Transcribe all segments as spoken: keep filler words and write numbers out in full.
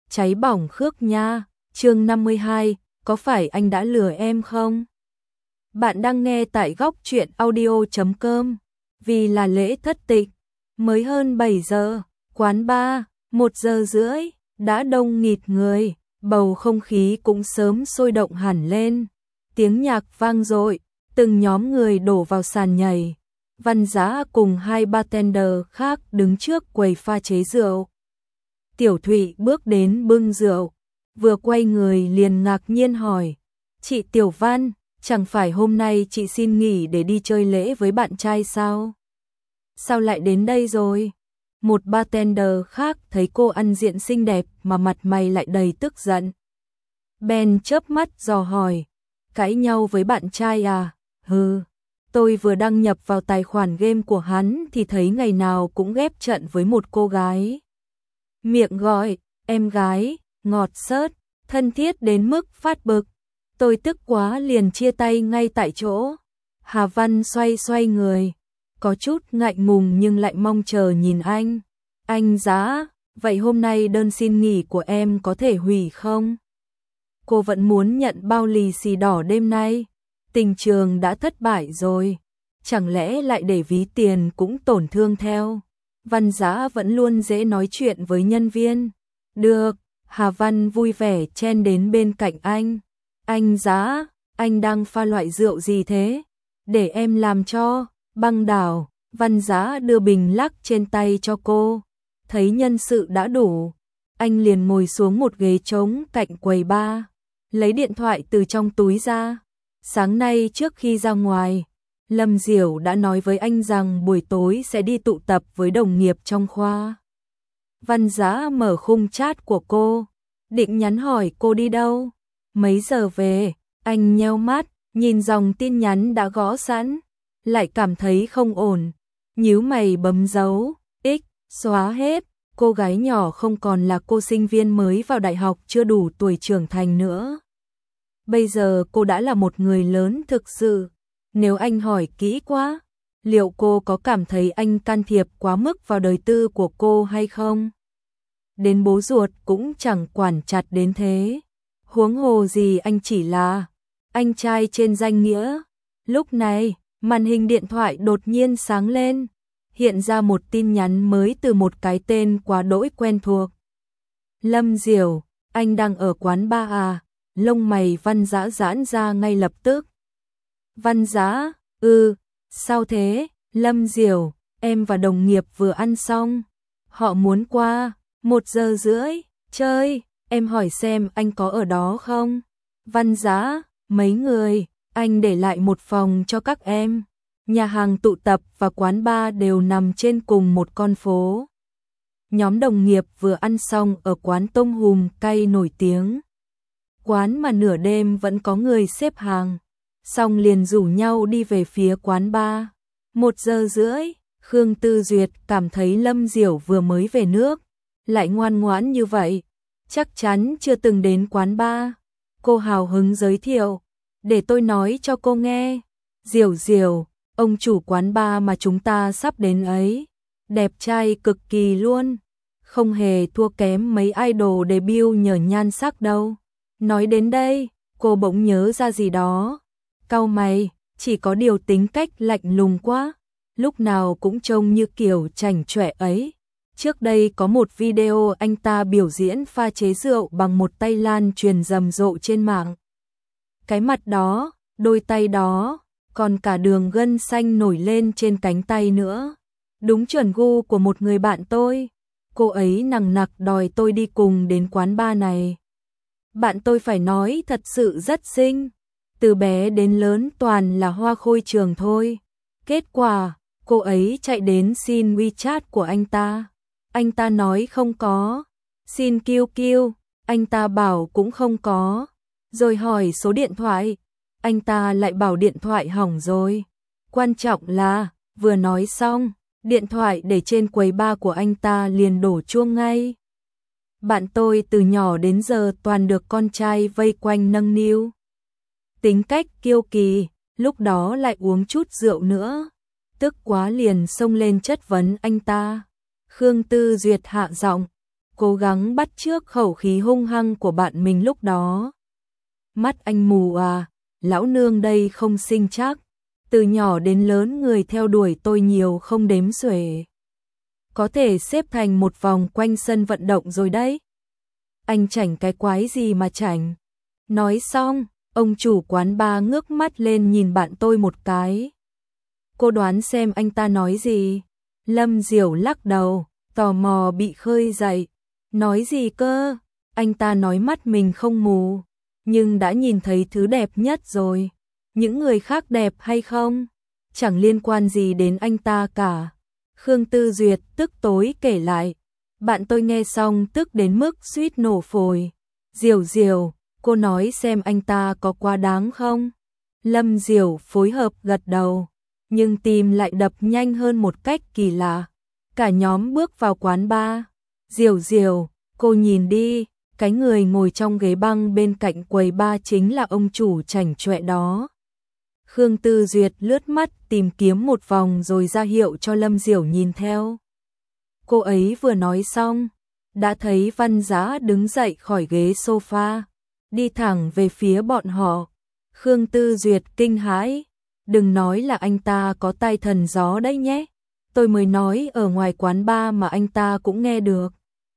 cháy bỏng Khước Nha, chương năm mươi hai, có phải anh đã lừa em không? Bạn đang nghe tại góc truyện audio chấm com. Vì là lễ thất tịch, mới hơn bảy giờ, quán bar, một giờ rưỡi, đã đông nghịt người, bầu không khí cũng sớm sôi động hẳn lên. Tiếng nhạc vang dội, từng nhóm người đổ vào sàn nhảy. Văn Giá cùng hai bartender khác đứng trước quầy pha chế rượu. Tiểu Thụy bước đến bưng rượu, vừa quay người liền ngạc nhiên hỏi: "Chị Tiểu Văn, chẳng phải hôm nay chị xin nghỉ để đi chơi lễ với bạn trai sao? Sao lại đến đây rồi?" Một bartender khác thấy cô ăn diện xinh đẹp mà mặt mày lại đầy tức giận. Ben chớp mắt dò hỏi: "Cãi nhau với bạn trai à?" "Hừ, tôi vừa đăng nhập vào tài khoản game của hắn thì thấy ngày nào cũng ghép trận với một cô gái. Miệng gọi, em gái, ngọt xớt, thân thiết đến mức phát bực. Tôi tức quá liền chia tay ngay tại chỗ." Hà Văn xoay xoay người, có chút ngại ngùng nhưng lại mong chờ nhìn anh. "Anh Giá, vậy hôm nay đơn xin nghỉ của em có thể hủy không? Cô vẫn muốn nhận bao lì xì đỏ đêm nay. Tình trường đã thất bại rồi, chẳng lẽ lại để ví tiền cũng tổn thương theo?" Văn Giá vẫn luôn dễ nói chuyện với nhân viên. "Được." Hà Văn vui vẻ chen đến bên cạnh anh. "Anh Giá, anh đang pha loại rượu gì thế? Để em làm cho." "Băng đảo." Văn Giá đưa bình lắc trên tay cho cô. Thấy nhân sự đã đủ, anh liền ngồi xuống một ghế trống cạnh quầy bar, lấy điện thoại từ trong túi ra. Sáng nay trước khi ra ngoài, Lâm Diểu đã nói với anh rằng buổi tối sẽ đi tụ tập với đồng nghiệp trong khoa. Văn Giá mở khung chat của cô, định nhắn hỏi cô đi đâu, mấy giờ về. Anh nheo mắt, nhìn dòng tin nhắn đã gõ sẵn, lại cảm thấy không ổn, nhíu mày bấm dấu X, xóa hết. Cô gái nhỏ không còn là cô sinh viên mới vào đại học chưa đủ tuổi trưởng thành nữa. Bây giờ cô đã là một người lớn thực sự. Nếu anh hỏi kỹ quá, liệu cô có cảm thấy anh can thiệp quá mức vào đời tư của cô hay không? Đến bố ruột cũng chẳng quản chặt đến thế. Huống hồ gì anh chỉ là anh trai trên danh nghĩa. Lúc này, màn hình điện thoại đột nhiên sáng lên, hiện ra một tin nhắn mới từ một cái tên quá đỗi quen thuộc. "Lâm Diểu, anh đang ở quán bar à?" Lông mày Văn Giá giãn ra ngay lập tức. "Văn Giá, ừ, sao thế?" "Lâm Diểu, em và đồng nghiệp vừa ăn xong, họ muốn qua một giờ rưỡi chơi, em hỏi xem anh có ở đó không?" "Văn Giá, mấy người, anh để lại một phòng cho các em." Nhà hàng tụ tập và quán bar đều nằm trên cùng một con phố. Nhóm đồng nghiệp vừa ăn xong ở quán tôm hùm cay nổi tiếng. Quán mà nửa đêm vẫn có người xếp hàng, xong liền rủ nhau đi về phía quán bar. Một giờ rưỡi, Khương Tư Duyệt cảm thấy Lâm Diểu vừa mới về nước, lại ngoan ngoãn như vậy, chắc chắn chưa từng đến quán bar. Cô hào hứng giới thiệu: "Để tôi nói cho cô nghe, Diểu Diểu, ông chủ quán bar mà chúng ta sắp đến ấy, đẹp trai cực kỳ luôn, không hề thua kém mấy idol debut nhờ nhan sắc đâu." Nói đến đây, cô bỗng nhớ ra gì đó, cau mày, chỉ có điều tính cách lạnh lùng quá, lúc nào cũng trông như kiểu chảnh chọe ấy. Trước đây có một video anh ta biểu diễn pha chế rượu bằng một tay lan truyền rầm rộ trên mạng. Cái mặt đó, đôi tay đó, còn cả đường gân xanh nổi lên trên cánh tay nữa. Đúng chuẩn gu của một người bạn tôi. Cô ấy nằng nặc đòi tôi đi cùng đến quán bar này. Bạn tôi phải nói thật sự rất xinh, từ bé đến lớn toàn là hoa khôi trường thôi. Kết quả, cô ấy chạy đến xin WeChat của anh ta. Anh ta nói không có. Xin quy quy, anh ta bảo cũng không có. Rồi hỏi số điện thoại, anh ta lại bảo điện thoại hỏng rồi. Quan trọng là, vừa nói xong, điện thoại để trên quầy bar của anh ta liền đổ chuông ngay. Bạn tôi từ nhỏ đến giờ toàn được con trai vây quanh nâng niu. Tính cách kiêu kỳ, lúc đó lại uống chút rượu nữa. Tức quá liền xông lên chất vấn anh ta. Khương Tư Duyệt hạ giọng, cố gắng bắt chước khẩu khí hung hăng của bạn mình lúc đó. Mắt anh mù à, lão nương đây không sinh chắc, từ nhỏ đến lớn người theo đuổi tôi nhiều không đếm xuể. Có thể xếp thành một vòng quanh sân vận động rồi đấy. Anh chảnh cái quái gì mà chảnh. Nói xong, ông chủ quán bar ngước mắt lên nhìn bạn tôi một cái. Cô đoán xem anh ta nói gì? Lâm Diểu lắc đầu, tò mò bị khơi dậy. Nói gì cơ? Anh ta nói mắt mình không mù, nhưng đã nhìn thấy thứ đẹp nhất rồi. Những người khác đẹp hay không, chẳng liên quan gì đến anh ta cả. Khương Tư Duyệt tức tối kể lại. Bạn tôi nghe xong tức đến mức suýt nổ phổi. Diểu Diểu, cô nói xem anh ta có quá đáng không? Lâm Diểu phối hợp gật đầu, nhưng tim lại đập nhanh hơn một cách kỳ lạ. Cả nhóm bước vào quán bar. Diểu Diểu, cô nhìn đi, cái người ngồi trong ghế băng bên cạnh quầy bar chính là ông chủ chảnh chọe đó. Khương Tư Duyệt lướt mắt tìm kiếm một vòng rồi ra hiệu cho Lâm Diểu nhìn theo. Cô ấy vừa nói xong, đã thấy Văn Giá đứng dậy khỏi ghế sofa, đi thẳng về phía bọn họ. Khương Tư Duyệt kinh hãi, đừng nói là anh ta có tai thần gió đấy nhé. Tôi mới nói ở ngoài quán bar mà anh ta cũng nghe được.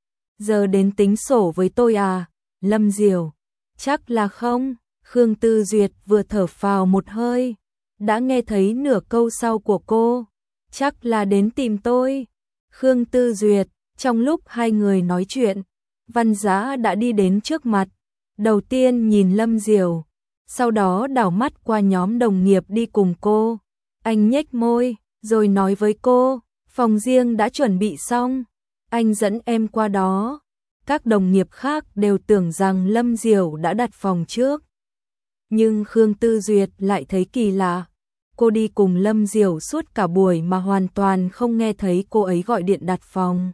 Giờ đến tính sổ với tôi à? Lâm Diểu, chắc là không. Khương Tư Duyệt vừa thở phào một hơi, đã nghe thấy nửa câu sau của cô. Chắc là đến tìm tôi. Khương Tư Duyệt, trong lúc hai người nói chuyện, Văn Giá đã đi đến trước mặt. Đầu tiên nhìn Lâm Diểu, sau đó đảo mắt qua nhóm đồng nghiệp đi cùng cô. Anh nhếch môi, rồi nói với cô, phòng riêng đã chuẩn bị xong, anh dẫn em qua đó. Các đồng nghiệp khác đều tưởng rằng Lâm Diểu đã đặt phòng trước. Nhưng Khương Tư Duyệt lại thấy kỳ lạ. Cô đi cùng Lâm Diểu suốt cả buổi mà hoàn toàn không nghe thấy cô ấy gọi điện đặt phòng.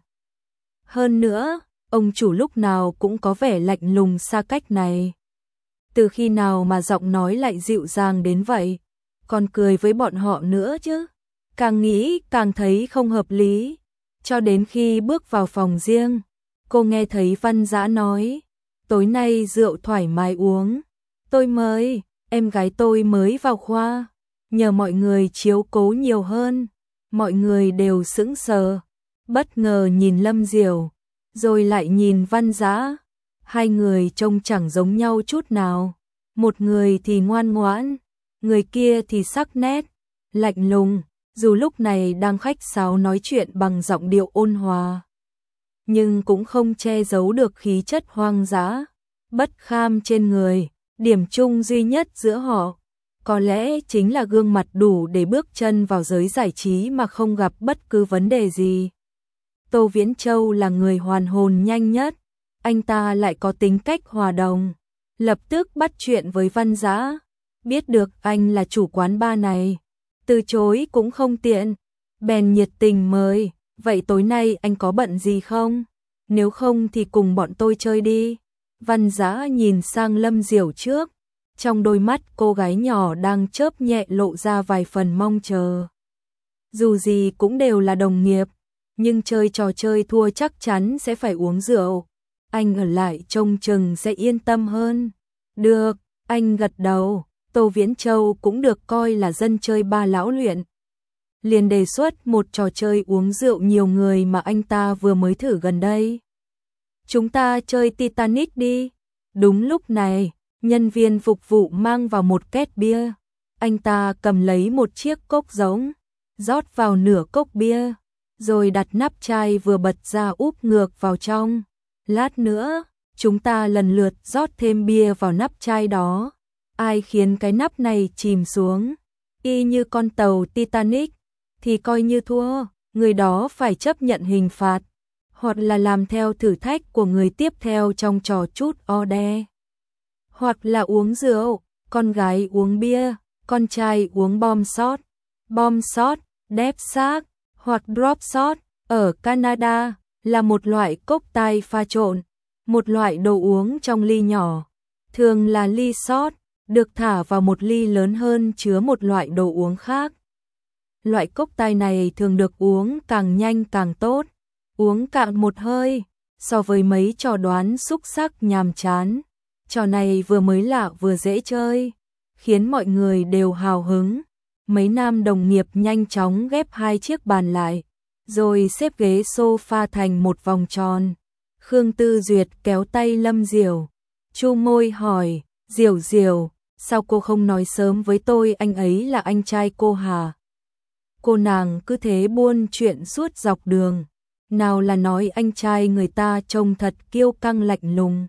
Hơn nữa, ông chủ lúc nào cũng có vẻ lạnh lùng xa cách này. Từ khi nào mà giọng nói lại dịu dàng đến vậy, còn cười với bọn họ nữa chứ. Càng nghĩ càng thấy không hợp lý. Cho đến khi bước vào phòng riêng, cô nghe thấy Văn Dã nói, tối nay rượu thoải mái uống. Tôi mời, em gái tôi mới vào khoa, nhờ mọi người chiếu cố nhiều hơn. Mọi người đều sững sờ, bất ngờ nhìn Lâm Diểu, rồi lại nhìn Văn Dã. Hai người trông chẳng giống nhau chút nào. Một người thì ngoan ngoãn, người kia thì sắc nét, lạnh lùng, dù lúc này đang khách sáo nói chuyện bằng giọng điệu ôn hòa, nhưng cũng không che giấu được khí chất hoang dã, bất kham trên người. Điểm chung duy nhất giữa họ, có lẽ chính là gương mặt đủ để bước chân vào giới giải trí mà không gặp bất cứ vấn đề gì. Tô Viễn Châu là người hoàn hồn nhanh nhất, anh ta lại có tính cách hòa đồng, lập tức bắt chuyện với Văn Dã. Biết được anh là chủ quán bar này, từ chối cũng không tiện, bèn nhiệt tình mời. Vậy tối nay anh có bận gì không? Nếu không thì cùng bọn tôi chơi đi. Văn Dã nhìn sang Lâm Diểu trước, trong đôi mắt cô gái nhỏ đang chớp nhẹ lộ ra vài phần mong chờ. Dù gì cũng đều là đồng nghiệp, nhưng chơi trò chơi thua chắc chắn sẽ phải uống rượu. Anh ở lại trông chừng sẽ yên tâm hơn. Được, anh gật đầu. Tô Viễn Châu cũng được coi là dân chơi ba lão luyện, liền đề xuất một trò chơi uống rượu nhiều người mà anh ta vừa mới thử gần đây. Chúng ta chơi Titanic đi. Đúng lúc này, nhân viên phục vụ mang vào một két bia. Anh ta cầm lấy một chiếc cốc giống, rót vào nửa cốc bia, rồi đặt nắp chai vừa bật ra úp ngược vào trong. Lát nữa, chúng ta lần lượt rót thêm bia vào nắp chai đó. Ai khiến cái nắp này chìm xuống, y như con tàu Titanic, thì coi như thua, người đó phải chấp nhận hình phạt, hoặc là làm theo thử thách của người tiếp theo trong trò chút order. Hoặc là uống rượu, con gái uống bia, con trai uống bom shot. Bom shot, đép xác, hoặc drop shot, ở Canada, là một loại cocktail pha trộn, một loại đồ uống trong ly nhỏ, thường là ly shot, được thả vào một ly lớn hơn chứa một loại đồ uống khác. Loại cocktail này thường được uống càng nhanh càng tốt, uống cạn một hơi, So với mấy trò đoán xúc xắc nhàm chán, trò này vừa mới lạ vừa dễ chơi, khiến mọi người đều hào hứng. Mấy nam đồng nghiệp nhanh chóng ghép hai chiếc bàn lại, rồi xếp ghế sofa thành một vòng tròn. Khương Tư Duyệt kéo tay Lâm Diểu, chu môi hỏi, Diểu Diểu, sao cô không nói sớm với tôi anh ấy là anh trai cô hả? Cô nàng cứ thế buôn chuyện suốt dọc đường, nào là nói anh trai người ta trông thật kiêu căng lạnh lùng.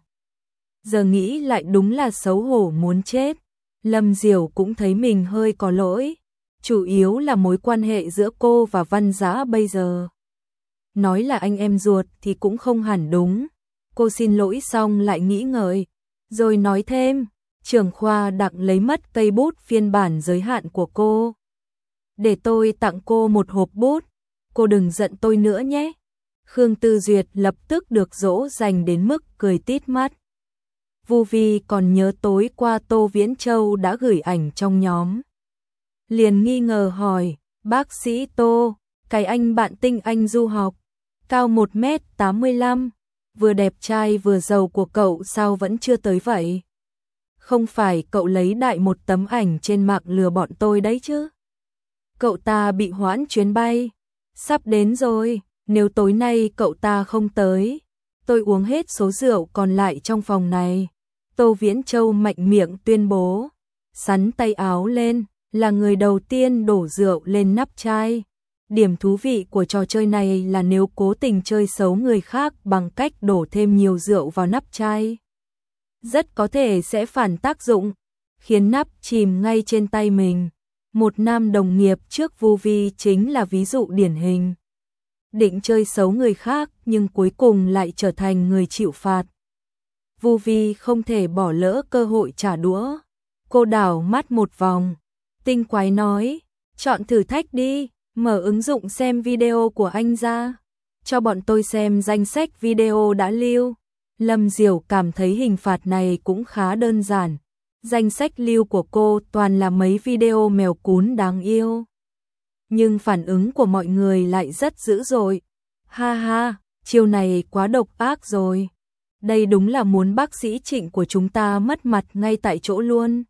Giờ nghĩ lại đúng là xấu hổ muốn chết. Lâm Diểu cũng thấy mình hơi có lỗi, chủ yếu là mối quan hệ giữa cô và Văn Dã bây giờ. Nói là anh em ruột thì cũng không hẳn đúng. Cô xin lỗi xong lại nghĩ ngợi, rồi nói thêm, trưởng khoa Đặng lấy mất cây bút phiên bản giới hạn của cô. Để tôi tặng cô một hộp bút, cô đừng giận tôi nữa nhé. Khương Tư Duyệt lập tức được dỗ dành đến mức cười tít mắt. Vu Vi còn nhớ tối qua Tô Viễn Châu đã gửi ảnh trong nhóm. Liền nghi ngờ hỏi, bác sĩ Tô, cái anh bạn tinh anh du học, cao một mét tám mươi lăm, vừa đẹp trai vừa giàu của cậu sao vẫn chưa tới vậy? Không phải cậu lấy đại một tấm ảnh trên mạng lừa bọn tôi đấy chứ? Cậu ta bị hoãn chuyến bay, sắp đến rồi, nếu tối nay cậu ta không tới, tôi uống hết số rượu còn lại trong phòng này. Tô Viễn Châu mạnh miệng tuyên bố, sắn tay áo lên, là người đầu tiên đổ rượu lên nắp chai. Điểm thú vị của trò chơi này là nếu cố tình chơi xấu người khác bằng cách đổ thêm nhiều rượu vào nắp chai, rất có thể sẽ phản tác dụng, khiến nắp chìm ngay trên tay mình. Một nam đồng nghiệp trước Vu Vi chính là ví dụ điển hình. Định chơi xấu người khác nhưng cuối cùng lại trở thành người chịu phạt. Vu Vi không thể bỏ lỡ cơ hội trả đũa. Cô đảo mắt một vòng, tinh quái nói, chọn thử thách đi, mở ứng dụng xem video của anh ra, cho bọn tôi xem danh sách video đã lưu. Lâm Diểu cảm thấy hình phạt này cũng khá đơn giản. Danh sách lưu của cô toàn là mấy video mèo cún đáng yêu. Nhưng phản ứng của mọi người lại rất dữ dội. Ha ha, chiêu này quá độc ác rồi. Đây đúng là muốn bác sĩ Trịnh của chúng ta mất mặt ngay tại chỗ luôn.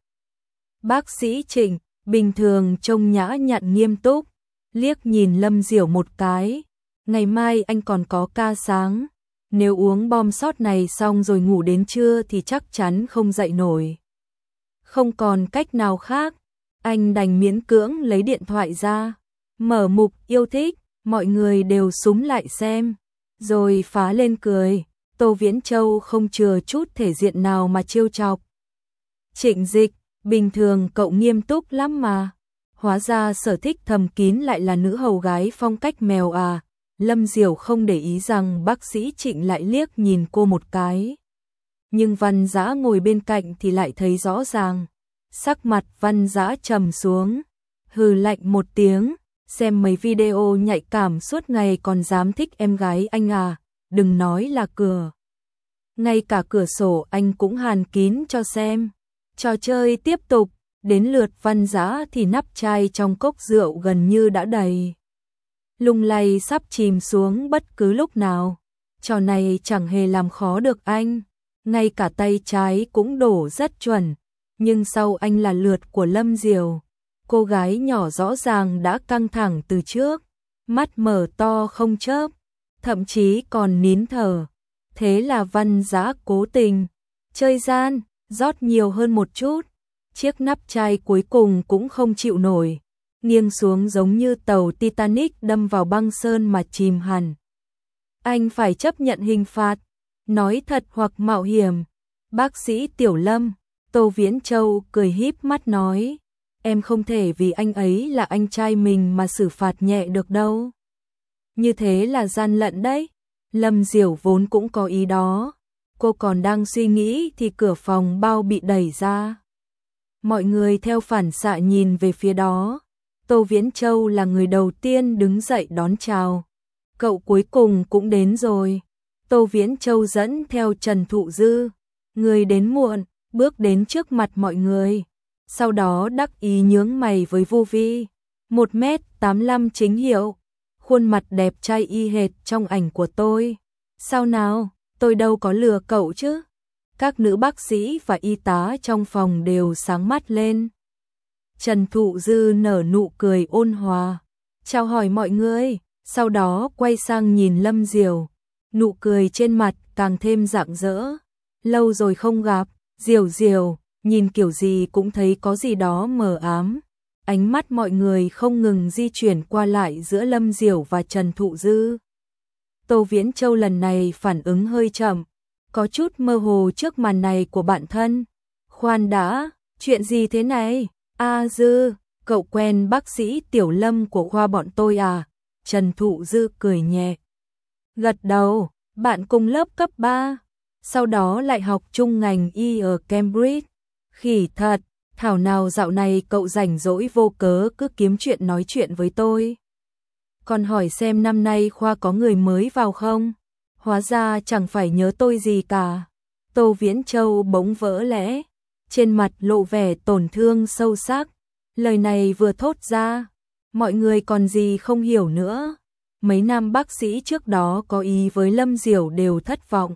Bác sĩ Trịnh, bình thường trông nhã nhặn nghiêm túc, liếc nhìn Lâm Diểu một cái. Ngày mai anh còn có ca sáng. Nếu uống bom sót này xong rồi ngủ đến trưa thì chắc chắn không dậy nổi. Không còn cách nào khác, anh đành miễn cưỡng lấy điện thoại ra, mở mục yêu thích, mọi người đều súm lại xem, rồi phá lên cười. Tô Viễn Châu không chừa chút thể diện nào mà trêu chọc. Trịnh Dịch, bình thường cậu nghiêm túc lắm mà, hóa ra sở thích thầm kín lại là nữ hầu gái phong cách mèo à. Lâm Diểu không để ý rằng bác sĩ Trịnh lại liếc nhìn cô một cái. Nhưng Văn Dã ngồi bên cạnh thì lại thấy rõ ràng. Sắc mặt Văn Dã trầm xuống, hừ lạnh một tiếng, xem mấy video nhạy cảm suốt ngày còn dám thích em gái anh à, đừng nói là cửa. Ngay cả cửa sổ anh cũng hàn kín cho xem. Trò chơi tiếp tục, đến lượt Văn Dã thì nắp chai trong cốc rượu gần như đã đầy. Lung lay sắp chìm xuống bất cứ lúc nào. Trò này chẳng hề làm khó được anh, ngay cả tay trái cũng đổ rất chuẩn. Nhưng sau anh là lượt của Lâm Diểu. Cô gái nhỏ rõ ràng đã căng thẳng từ trước, mắt mở to không chớp, thậm chí còn nín thở. Thế là Văn Dã cố tình chơi gian, rót nhiều hơn một chút. Chiếc nắp chai cuối cùng cũng không chịu nổi, nghiêng xuống giống như tàu Titanic đâm vào băng sơn mà chìm hẳn. Anh phải chấp nhận hình phạt, nói thật hoặc mạo hiểm. Bác sĩ Tiểu Lâm, Tô Viễn Châu cười híp mắt nói, em không thể vì anh ấy là anh trai mình mà xử phạt nhẹ được đâu. Như thế là gian lận đấy. Lâm Diểu vốn cũng có ý đó. Cô còn đang suy nghĩ thì cửa phòng bao bị đẩy ra. Mọi người theo phản xạ nhìn về phía đó. Tô Viễn Châu là người đầu tiên đứng dậy đón chào. Cậu cuối cùng cũng đến rồi. Tô Viễn Châu dẫn theo Trần Thụ Dư, người đến muộn, bước đến trước mặt mọi người. Sau đó đắc ý nhướng mày với Vu Vi, một mét tám mươi lăm chính hiệu, khuôn mặt đẹp trai y hệt trong ảnh của tôi. Sao nào, tôi đâu có lừa cậu chứ. Các nữ bác sĩ và y tá trong phòng đều sáng mắt lên. Trần Thụ Dư nở nụ cười ôn hòa, chào hỏi mọi người, sau đó quay sang nhìn Lâm Diều, nụ cười trên mặt càng thêm rạng rỡ. Lâu rồi không gặp, Diều Diều, nhìn kiểu gì cũng thấy có gì đó mờ ám. Ánh mắt mọi người không ngừng di chuyển qua lại giữa Lâm Diều và Trần Thụ Dư. Tô Viễn Châu lần này phản ứng hơi chậm, có chút mơ hồ trước màn này của bạn thân. Khoan đã, chuyện gì thế này? A Dư, cậu quen bác sĩ Tiểu Lâm của khoa bọn tôi à? Trần Thụ Dư cười nhẹ. Gật đầu, bạn cùng lớp cấp ba, sau đó lại học chung ngành y ở Cambridge. Khỉ thật, thảo nào dạo này cậu rảnh rỗi vô cớ cứ kiếm chuyện nói chuyện với tôi. Còn hỏi xem năm nay khoa có người mới vào không? Hóa ra chẳng phải nhớ tôi gì cả. Tô Viễn Châu bỗng vỡ lẽ, trên mặt lộ vẻ tổn thương sâu sắc. Lời này vừa thốt ra, mọi người còn gì không hiểu nữa. Mấy nam bác sĩ trước đó có ý với Lâm Diều đều thất vọng.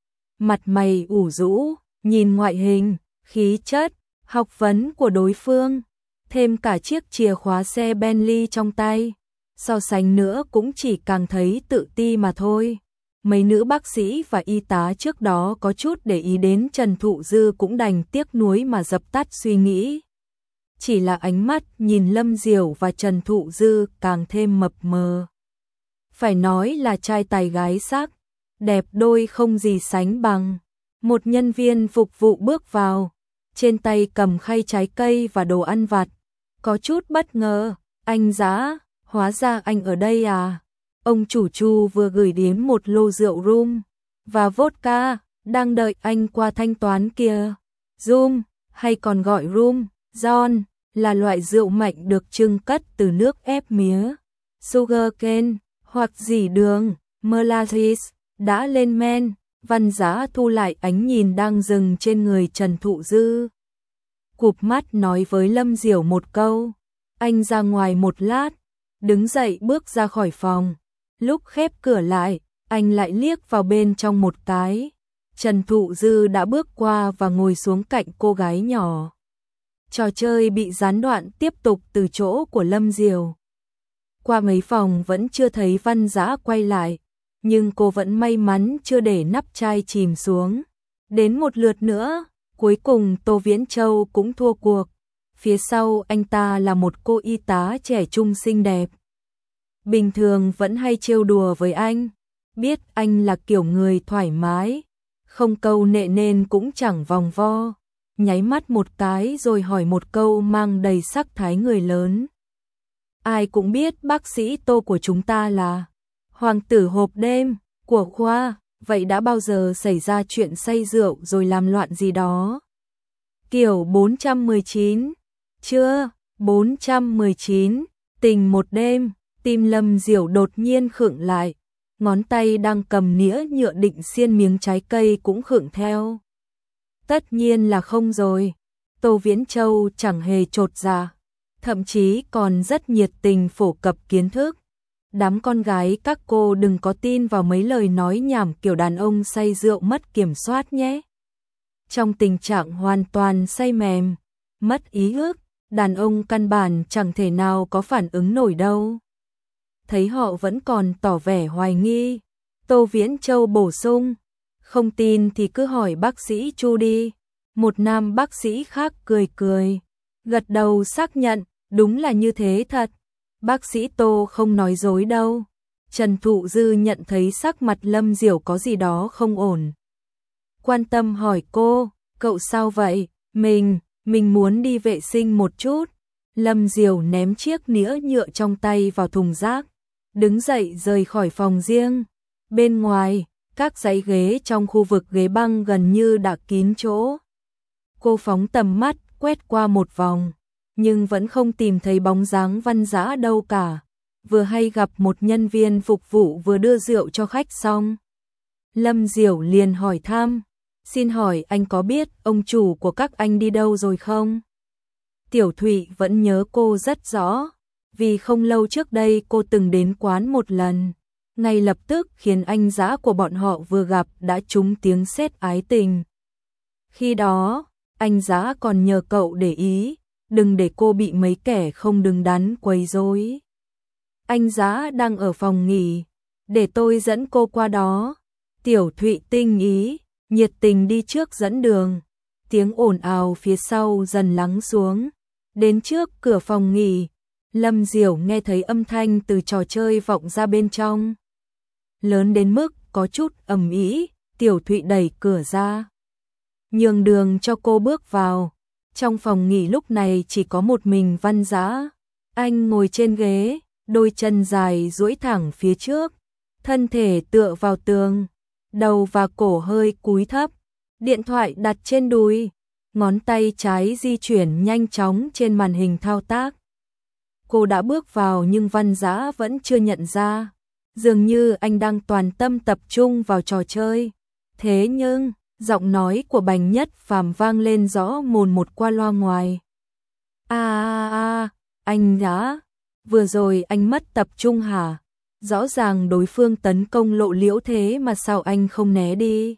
Mặt mày ủ rũ, nhìn ngoại hình, khí chất, học vấn của đối phương, thêm cả chiếc chìa khóa xe Bentley trong tay. So sánh nữa cũng chỉ càng thấy tự ti mà thôi. Mấy nữ bác sĩ và y tá trước đó có chút để ý đến Trần Thụ Dư cũng đành tiếc nuối mà dập tắt suy nghĩ. Chỉ là ánh mắt nhìn Lâm Diều và Trần Thụ Dư càng thêm mập mờ. Phải nói là trai tài gái sắc, đẹp đôi không gì sánh bằng. Một nhân viên phục vụ bước vào, trên tay cầm khay trái cây và đồ ăn vặt. Có chút bất ngờ, anh Giá, hóa ra anh ở đây à? Ông chủ Chu vừa gửi đến một lô rượu rum và vodka, đang đợi anh qua thanh toán kìa. Rum, hay còn gọi rum, John, là loại rượu mạnh được trưng cất từ nước ép mía, sugarcane, hoặc dỉ đường, molasses, đã lên men. Văn Giá thu lại ánh nhìn đang dừng trên người Trần Thụ Dư. Cụp mắt nói với Lâm Diều một câu. Anh ra ngoài một lát, đứng dậy bước ra khỏi phòng. Lúc khép cửa lại, anh lại liếc vào bên trong một cái. Trần Thụ Dư đã bước qua và ngồi xuống cạnh cô gái nhỏ. Trò chơi bị gián đoạn tiếp tục từ chỗ của Lâm Diều. Qua mấy phòng vẫn chưa thấy Văn Giá quay lại, nhưng cô vẫn may mắn chưa để nắp chai chìm xuống. Đến một lượt nữa, cuối cùng Tô Viễn Châu cũng thua cuộc. Phía sau anh ta là một cô y tá trẻ trung xinh đẹp. Bình thường vẫn hay trêu đùa với anh, biết anh là kiểu người thoải mái, không câu nệ nên cũng chẳng vòng vo. Nháy mắt một cái rồi hỏi một câu mang đầy sắc thái người lớn. Ai cũng biết bác sĩ Tô của chúng ta là hoàng tử hộp đêm của khoa, vậy đã bao giờ xảy ra chuyện say rượu rồi làm loạn gì đó? Kiểu bốn trăm mười chín, chưa, bốn trăm mười chín, tình một đêm, tim Lâm Diều đột nhiên khựng lại, ngón tay đang cầm nĩa nhựa định xiên miếng trái cây cũng khựng theo. Tất nhiên là không rồi. Tô Viễn Châu chẳng hề chột dạ, thậm chí còn rất nhiệt tình phổ cập kiến thức. Đám con gái các cô đừng có tin vào mấy lời nói nhảm kiểu đàn ông say rượu mất kiểm soát nhé. Trong tình trạng hoàn toàn say mềm, mất ý ước, đàn ông căn bản chẳng thể nào có phản ứng nổi đâu. Thấy họ vẫn còn tỏ vẻ hoài nghi, Tô Viễn Châu bổ sung, không tin thì cứ hỏi bác sĩ Chu đi. Một nam bác sĩ khác cười cười, gật đầu xác nhận, đúng là như thế thật. Bác sĩ Tô không nói dối đâu. Trần Thụ Dư nhận thấy sắc mặt Lâm Diều có gì đó không ổn. Quan tâm hỏi cô, cậu sao vậy? Mình, mình muốn đi vệ sinh một chút. Lâm Diều ném chiếc nĩa nhựa trong tay vào thùng rác, đứng dậy rời khỏi phòng riêng. Bên ngoài, các dãy ghế trong khu vực ghế băng gần như đã kín chỗ. Cô phóng tầm mắt, quét qua một vòng, nhưng vẫn không tìm thấy bóng dáng Văn Giá đâu cả. Vừa hay gặp một nhân viên phục vụ vừa đưa rượu cho khách xong. Lâm Diều liền hỏi thăm, xin hỏi anh có biết ông chủ của các anh đi đâu rồi không? Tiểu Thụy vẫn nhớ cô rất rõ, vì không lâu trước đây cô từng đến quán một lần. ngay lập tức khiến anh dã của bọn họ vừa gặp đã trúng tiếng sét ái tình. Khi đó, anh dã còn nhờ cậu để ý, đừng để cô bị mấy kẻ không đứng đắn quấy rối. Anh dã đang ở phòng nghỉ, để tôi dẫn cô qua đó. Tiểu Thụy tinh ý, nhiệt tình đi trước dẫn đường. Tiếng ồn ào phía sau dần lắng xuống. Đến trước cửa phòng nghỉ, Lâm Diểu nghe thấy âm thanh từ trò chơi vọng ra bên trong. Lớn đến mức có chút ầm ĩ, Tiểu Thụy đẩy cửa ra, nhường đường cho cô bước vào. Trong phòng nghỉ lúc này chỉ có một mình Văn Dã. Anh ngồi trên ghế, đôi chân dài duỗi thẳng phía trước, thân thể tựa vào tường, đầu và cổ hơi cúi thấp, điện thoại đặt trên đùi, ngón tay trái di chuyển nhanh chóng trên màn hình thao tác. Cô đã bước vào nhưng Văn Dã vẫn chưa nhận ra, dường như anh đang toàn tâm tập trung vào trò chơi. Thế nhưng, giọng nói của Bành Nhất Phàm vang lên rõ mồn một qua loa ngoài. A a a, anh Dã, vừa rồi anh mất tập trung hả? Rõ ràng đối phương tấn công lộ liễu thế mà sao anh không né đi?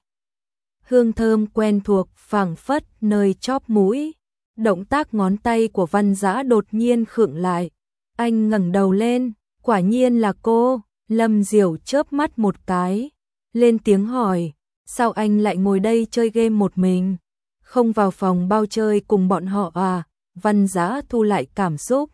Hương thơm quen thuộc phảng phất nơi chóp mũi. Động tác ngón tay của Văn Dã đột nhiên khựng lại. Anh ngẩng đầu lên, quả nhiên là cô. Lâm Diểu chớp mắt một cái, lên tiếng hỏi, sao anh lại ngồi đây chơi game một mình? Không vào phòng bao chơi cùng bọn họ à? Văn Dã thu lại cảm xúc,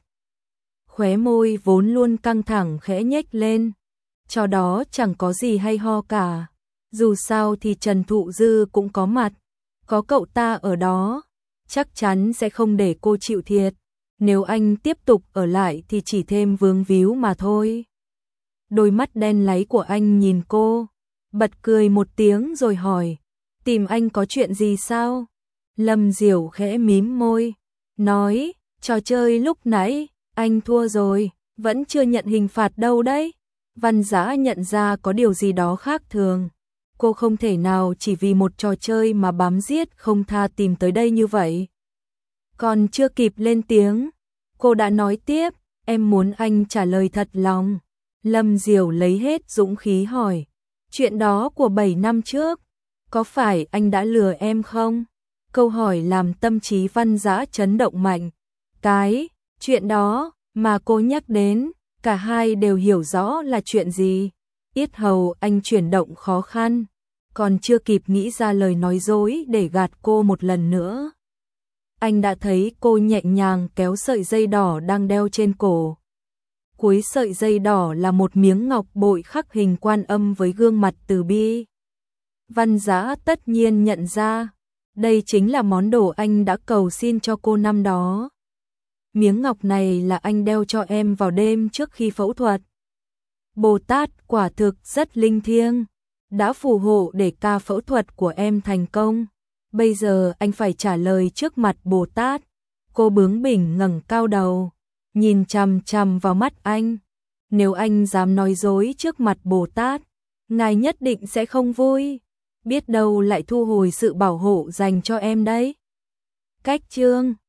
khóe môi vốn luôn căng thẳng khẽ nhếch lên. Cho đó chẳng có gì hay ho cả. Dù sao thì Trần Thụ Dư cũng có mặt, có cậu ta ở đó, chắc chắn sẽ không để cô chịu thiệt. Nếu anh tiếp tục ở lại thì chỉ thêm vướng víu mà thôi. Đôi mắt đen láy của anh nhìn cô, bật cười một tiếng rồi hỏi, tìm anh có chuyện gì sao? Lâm Diểu khẽ mím môi, nói, trò chơi lúc nãy, anh thua rồi, vẫn chưa nhận hình phạt đâu đấy. Văn Dã nhận ra có điều gì đó khác thường. Cô không thể nào chỉ vì một trò chơi mà bám giết không tha tìm tới đây như vậy. Còn chưa kịp lên tiếng, cô đã nói tiếp, em muốn anh trả lời thật lòng. Lâm Diểu lấy hết dũng khí hỏi, chuyện đó của bảy năm trước, có phải anh đã lừa em không? Câu hỏi làm tâm trí Văn Dã chấn động mạnh. Cái chuyện đó mà cô nhắc đến, cả hai đều hiểu rõ là chuyện gì. Yết hầu anh chuyển động khó khăn, còn chưa kịp nghĩ ra lời nói dối để gạt cô một lần nữa. Anh đã thấy cô nhẹ nhàng kéo sợi dây đỏ đang đeo trên cổ. Cuối sợi dây đỏ là một miếng ngọc bội khắc hình Quan Âm với gương mặt từ bi. Văn Dã tất nhiên nhận ra, đây chính là món đồ anh đã cầu xin cho cô năm đó. Miếng ngọc này là anh đeo cho em vào đêm trước khi phẫu thuật. Bồ Tát quả thực rất linh thiêng, đã phù hộ để ca phẫu thuật của em thành công. Bây giờ anh phải trả lời trước mặt Bồ Tát. Cô bướng bỉnh ngẩng cao đầu, nhìn chằm chằm vào mắt anh. Nếu anh dám nói dối trước mặt Bồ Tát, ngài nhất định sẽ không vui. Biết đâu lại thu hồi sự bảo hộ dành cho em đấy. Cách chương